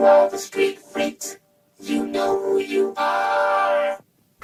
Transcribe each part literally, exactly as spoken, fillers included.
all the street freaks, you know who you are.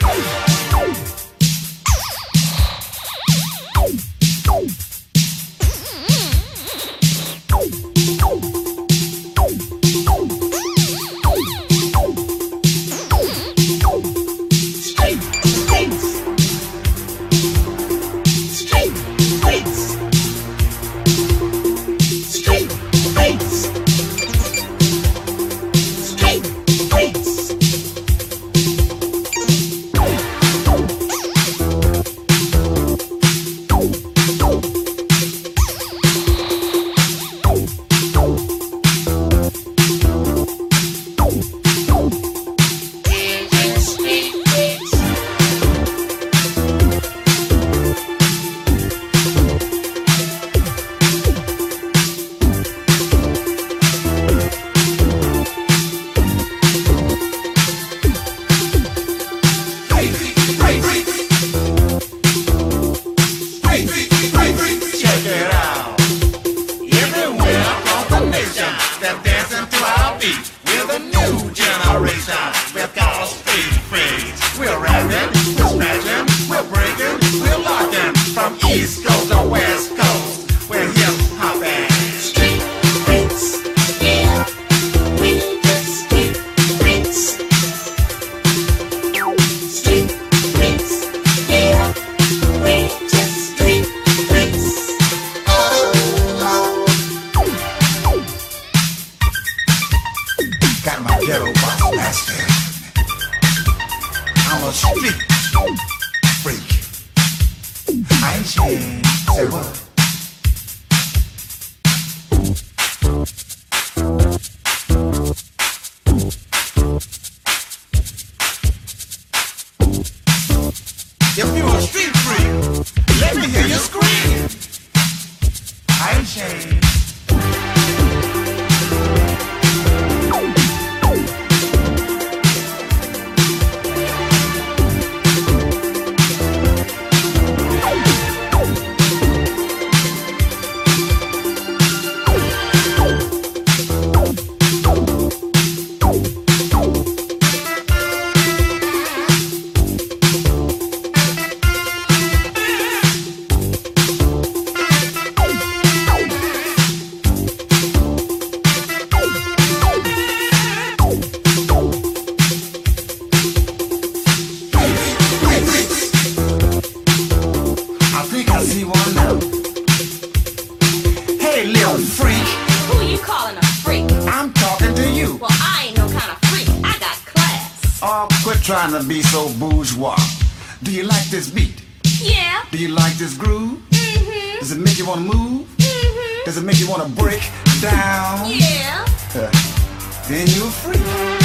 Trying to be so bourgeois. Do you like this beat? Yeah. Do you like this groove? Mm-hmm. Does it make you wanna move? Mm-hmm. Does it make you wanna break down? Yeah. Uh, then you're free.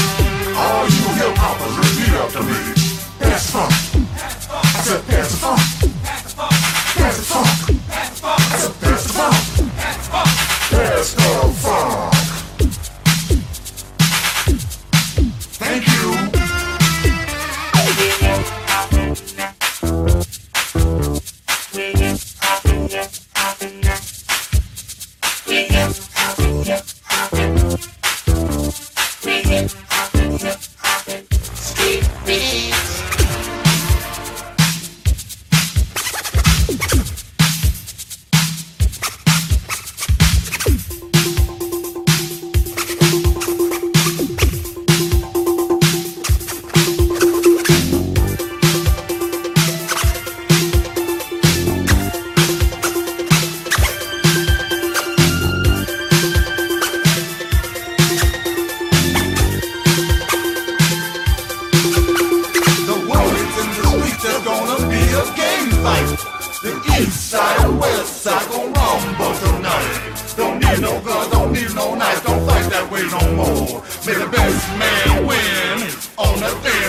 All you hip hoppers, repeat after me. Pass the funk. I said pass the funk. Pass the funk. I said pass the funk. Pass the funk. Thank you. May the best man win on the dance